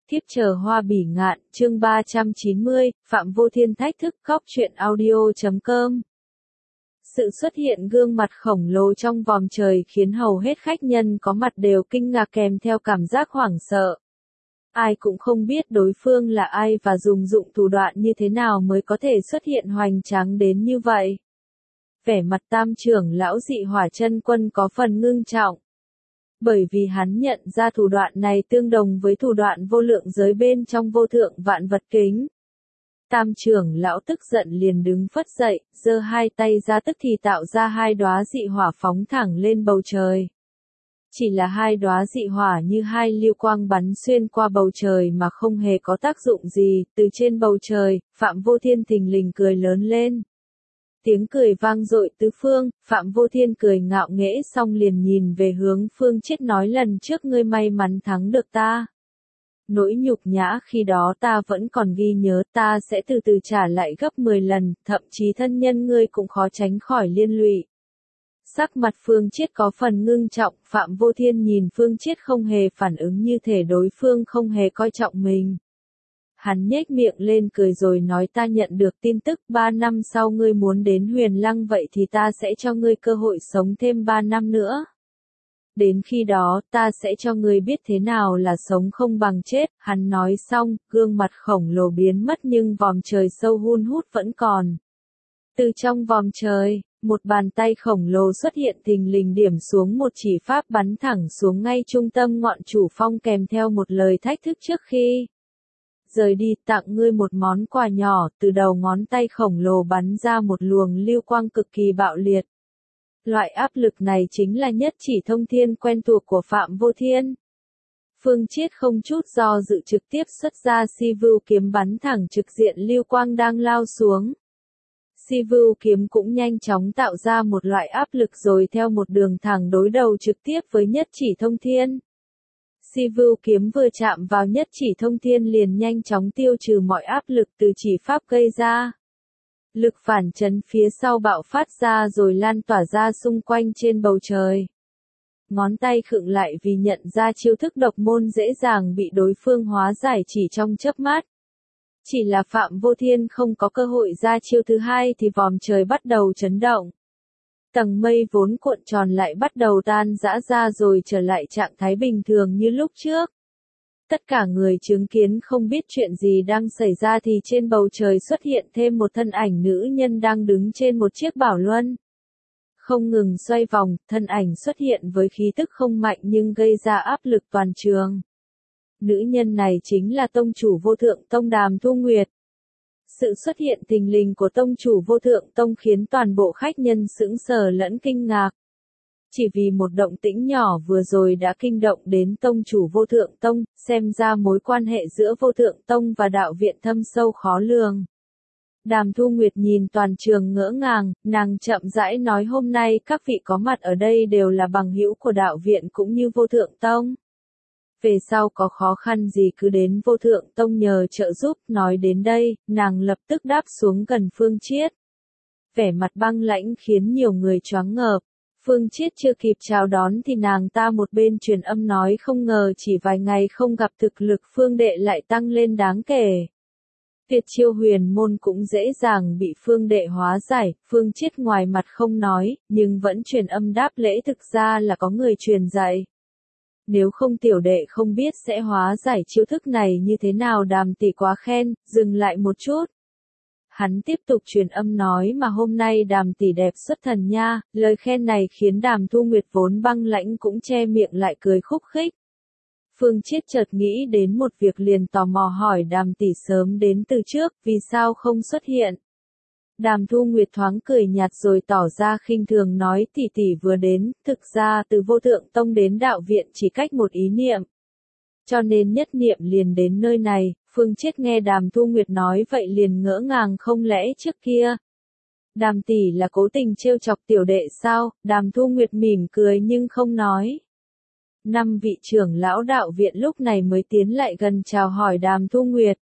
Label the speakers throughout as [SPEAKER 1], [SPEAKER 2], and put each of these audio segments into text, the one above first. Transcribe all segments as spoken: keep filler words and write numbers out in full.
[SPEAKER 1] Thiếp chờ hoa bỉ ngạn, chương ba trăm chín mươi, Phạm Vô Thiên thách thức góc truyện audio chấm com. Sự xuất hiện gương mặt khổng lồ trong vòm trời khiến hầu hết khách nhân có mặt đều kinh ngạc kèm theo cảm giác hoảng sợ. Ai cũng không biết đối phương là ai và dùng dụng thủ đoạn như thế nào mới có thể xuất hiện hoành tráng đến như vậy. Vẻ mặt Tam trưởng lão Dị Hỏa Chân Quân có phần ngưng trọng. Bởi vì hắn nhận ra thủ đoạn này tương đồng với thủ đoạn vô lượng giới bên trong vô thượng vạn vật kính. Tam trưởng lão tức giận liền đứng phất dậy, giơ hai tay ra tức thì tạo ra hai đóa dị hỏa phóng thẳng lên bầu trời. Chỉ là hai đóa dị hỏa như hai lưu quang bắn xuyên qua bầu trời mà không hề có tác dụng gì, từ trên bầu trời, Phạm Vô Thiên thình lình cười lớn lên. Tiếng cười vang dội tứ phương, Phạm Vô Thiên cười ngạo nghễ xong liền nhìn về hướng Phương Chiết nói lần trước ngươi may mắn thắng được ta. Nỗi nhục nhã khi đó ta vẫn còn ghi nhớ, ta sẽ từ từ trả lại gấp mười lần, thậm chí thân nhân ngươi cũng khó tránh khỏi liên lụy. Sắc mặt Phương Chiết có phần ngưng trọng, Phạm Vô Thiên nhìn Phương Chiết không hề phản ứng như thể đối phương không hề coi trọng mình. Hắn nhếch miệng lên cười rồi nói ta nhận được tin tức ba năm sau ngươi muốn đến Huyền Lăng vậy thì ta sẽ cho ngươi cơ hội sống thêm ba năm nữa. Đến khi đó ta sẽ cho ngươi biết thế nào là sống không bằng chết. Hắn nói xong, gương mặt khổng lồ biến mất nhưng vòm trời sâu hun hút vẫn còn. Từ trong vòm trời, một bàn tay khổng lồ xuất hiện thình lình điểm xuống một chỉ pháp bắn thẳng xuống ngay trung tâm ngọn chủ phong kèm theo một lời thách thức trước khi rời đi, tặng ngươi một món quà nhỏ. Từ đầu ngón tay khổng lồ bắn ra một luồng lưu quang cực kỳ bạo liệt. Loại áp lực này chính là nhất chỉ thông thiên quen thuộc của Phạm Vô Thiên. Phương Chiết không chút do dự trực tiếp xuất ra Si Vưu kiếm bắn thẳng trực diện lưu quang đang lao xuống. Si Vưu kiếm cũng nhanh chóng tạo ra một loại áp lực rồi theo một đường thẳng đối đầu trực tiếp với nhất chỉ thông thiên. Si Vưu kiếm vừa chạm vào nhất chỉ thông thiên liền nhanh chóng tiêu trừ mọi áp lực từ chỉ pháp gây ra. Lực phản chấn phía sau bạo phát ra rồi lan tỏa ra xung quanh trên bầu trời. Ngón tay khựng lại vì nhận ra chiêu thức độc môn dễ dàng bị đối phương hóa giải chỉ trong chớp mắt. Chỉ là Phạm Vô Thiên không có cơ hội ra chiêu thứ hai thì vòm trời bắt đầu chấn động. Tầng mây vốn cuộn tròn lại bắt đầu tan rã ra rồi trở lại trạng thái bình thường như lúc trước. Tất cả người chứng kiến không biết chuyện gì đang xảy ra thì trên bầu trời xuất hiện thêm một thân ảnh nữ nhân đang đứng trên một chiếc bảo luân. Không ngừng xoay vòng, thân ảnh xuất hiện với khí tức không mạnh nhưng gây ra áp lực toàn trường. Nữ nhân này chính là tông chủ vô thượng tông Đàm Thu Nguyệt. Sự xuất hiện thình lình của tông chủ vô thượng tông khiến toàn bộ khách nhân sững sờ lẫn kinh ngạc. Chỉ vì một động tĩnh nhỏ vừa rồi đã kinh động đến tông chủ vô thượng tông, xem ra mối quan hệ giữa vô thượng tông và đạo viện thâm sâu khó lường. Đàm Thu Nguyệt nhìn toàn trường ngỡ ngàng, nàng chậm rãi nói hôm nay các vị có mặt ở đây đều là bằng hữu của đạo viện cũng như vô thượng tông. Về sau có khó khăn gì cứ đến vô thượng tông nhờ trợ giúp. Nói đến đây, nàng lập tức đáp xuống gần Phương Chiết. Vẻ mặt băng lãnh khiến nhiều người choáng ngợp. Phương Chiết chưa kịp chào đón thì nàng ta một bên truyền âm nói không ngờ chỉ vài ngày không gặp thực lực Phương đệ lại tăng lên đáng kể. Tuyệt chiêu huyền môn cũng dễ dàng bị Phương đệ hóa giải. Phương Chiết ngoài mặt không nói, nhưng vẫn truyền âm đáp lễ thực ra là có người truyền dạy. Nếu không tiểu đệ không biết sẽ hóa giải chiêu thức này như thế nào. Đàm tỷ quá khen, dừng lại một chút. Hắn tiếp tục truyền âm nói mà hôm nay Đàm tỷ đẹp xuất thần nha, lời khen này khiến Đàm Thu Nguyệt vốn băng lãnh cũng che miệng lại cười khúc khích. Phương Chiết chợt nghĩ đến một việc liền tò mò hỏi Đàm tỷ sớm đến từ trước, vì sao không xuất hiện. Đàm Thu Nguyệt thoáng cười nhạt rồi tỏ ra khinh thường nói tỷ tỷ vừa đến, thực ra từ vô thượng tông đến đạo viện chỉ cách một ý niệm. Cho nên nhất niệm liền đến nơi này. Phương Chiết nghe Đàm Thu Nguyệt nói vậy liền ngỡ ngàng không lẽ trước kia. Đàm tỷ là cố tình trêu chọc tiểu đệ sao? Đàm Thu Nguyệt mỉm cười nhưng không nói. Năm vị trưởng lão đạo viện lúc này mới tiến lại gần chào hỏi Đàm Thu Nguyệt.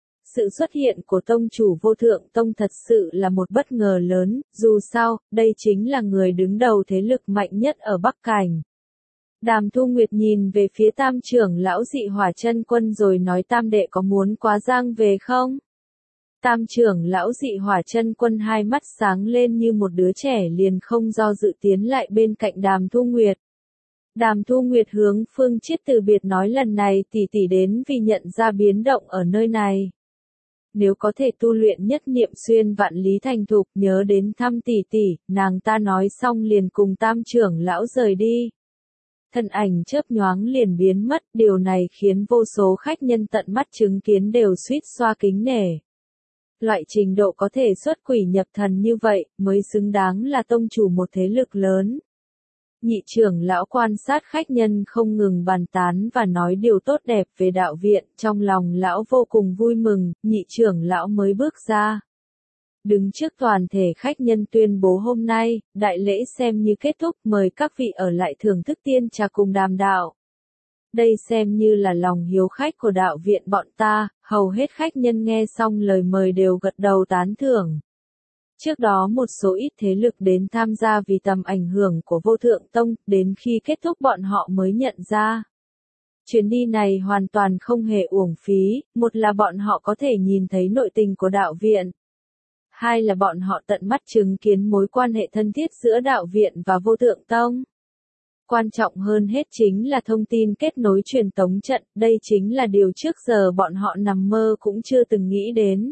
[SPEAKER 1] Sự xuất hiện của tông chủ vô thượng tông thật sự là một bất ngờ lớn, dù sao, đây chính là người đứng đầu thế lực mạnh nhất ở Bắc Cảnh. Đàm Thu Nguyệt nhìn về phía Tam trưởng lão Dị Hỏa Chân Quân rồi nói Tam đệ có muốn quá giang về không? Tam trưởng lão Dị Hỏa Chân Quân hai mắt sáng lên như một đứa trẻ liền không do dự tiến lại bên cạnh Đàm Thu Nguyệt. Đàm Thu Nguyệt hướng Phương Chiết từ biệt nói lần này tỷ tỷ đến vì nhận ra biến động ở nơi này. Nếu có thể tu luyện nhất niệm xuyên vạn lý thành thục, nhớ đến thăm tỷ tỷ, nàng ta nói xong liền cùng Tam trưởng lão rời đi. Thân ảnh chớp nhoáng liền biến mất, điều này khiến vô số khách nhân tận mắt chứng kiến đều suýt xoa kính nể. Loại trình độ có thể xuất quỷ nhập thần như vậy, mới xứng đáng là tông chủ một thế lực lớn. Nhị trưởng lão quan sát khách nhân không ngừng bàn tán và nói điều tốt đẹp về đạo viện, trong lòng lão vô cùng vui mừng, nhị trưởng lão mới bước ra. Đứng trước toàn thể khách nhân tuyên bố hôm nay, đại lễ xem như kết thúc, mời các vị ở lại thưởng thức tiên trà cùng đàm đạo. Đây xem như là lòng hiếu khách của đạo viện bọn ta, hầu hết khách nhân nghe xong lời mời đều gật đầu tán thưởng. Trước đó một số ít thế lực đến tham gia vì tầm ảnh hưởng của Vô Thượng Tông, đến khi kết thúc bọn họ mới nhận ra. Chuyến đi này hoàn toàn không hề uổng phí, một là bọn họ có thể nhìn thấy nội tình của đạo viện. Hai là bọn họ tận mắt chứng kiến mối quan hệ thân thiết giữa đạo viện và Vô Thượng Tông. Quan trọng hơn hết chính là thông tin kết nối truyền tống trận, đây chính là điều trước giờ bọn họ nằm mơ cũng chưa từng nghĩ đến.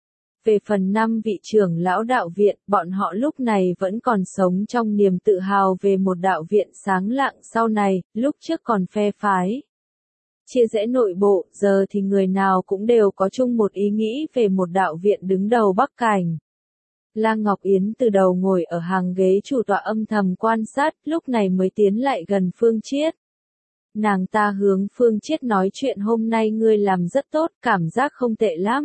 [SPEAKER 1] Về phần năm vị trưởng lão đạo viện, bọn họ lúc này vẫn còn sống trong niềm tự hào về một đạo viện sáng lạng sau này, lúc trước còn phe phái. Chia rẽ nội bộ, giờ thì người nào cũng đều có chung một ý nghĩ về một đạo viện đứng đầu Bắc Cảnh. Lang Ngọc Yến từ đầu ngồi ở hàng ghế chủ tọa âm thầm quan sát, lúc này mới tiến lại gần Phương Chiết. Nàng ta hướng Phương Chiết nói chuyện hôm nay ngươi làm rất tốt, cảm giác không tệ lắm.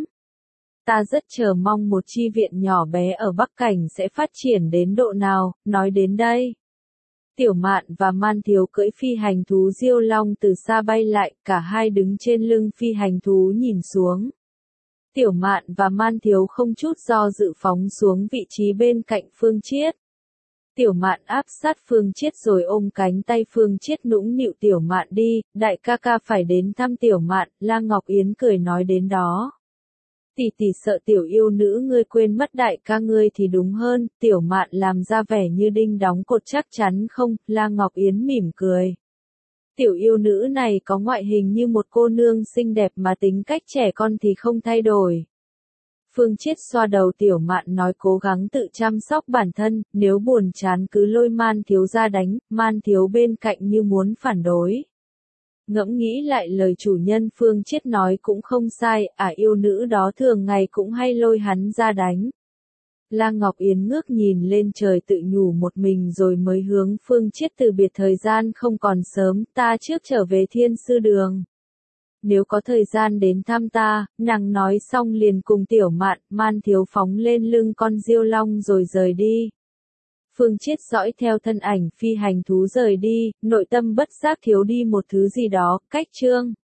[SPEAKER 1] Ta rất chờ mong một chi viện nhỏ bé ở Bắc Cảnh sẽ phát triển đến độ nào, nói đến đây. Tiểu Mạn và Man Thiếu cưỡi phi hành thú Diêu Long từ xa bay lại, cả hai đứng trên lưng phi hành thú nhìn xuống. Tiểu Mạn và Man Thiếu không chút do dự phóng xuống vị trí bên cạnh Phương Chiết. Tiểu Mạn áp sát Phương Chiết rồi ôm cánh tay Phương Chiết nũng nịu Tiểu Mạn đi, đại ca ca phải đến thăm Tiểu Mạn, Lang Ngọc Yến cười nói đến đó. Tỷ tỷ sợ tiểu yêu nữ ngươi quên mất đại ca ngươi thì đúng hơn, Tiểu Mạn làm ra vẻ như đinh đóng cột chắc chắn không, Lang Ngọc Yến mỉm cười. Tiểu yêu nữ này có ngoại hình như một cô nương xinh đẹp mà tính cách trẻ con thì không thay đổi. Phương Chiết xoa đầu Tiểu Mạn nói cố gắng tự chăm sóc bản thân, nếu buồn chán cứ lôi Man Thiếu ra đánh, Man Thiếu bên cạnh như muốn phản đối. Ngẫm nghĩ lại lời chủ nhân Phương Chiết nói cũng không sai, ả yêu nữ đó thường ngày cũng hay lôi hắn ra đánh. Lang Ngọc Yến ngước nhìn lên trời tự nhủ một mình rồi mới hướng Phương Chiết từ biệt thời gian không còn sớm, ta trước trở về Thiên Sư Đường. Nếu có thời gian đến thăm ta, nàng nói xong liền cùng Tiểu Mạn, Man Thiếu phóng lên lưng con Diêu Long rồi rời đi. Phương Chiết dõi theo thân ảnh phi hành thú rời đi, nội tâm bất giác thiếu đi một thứ gì đó, cách chương.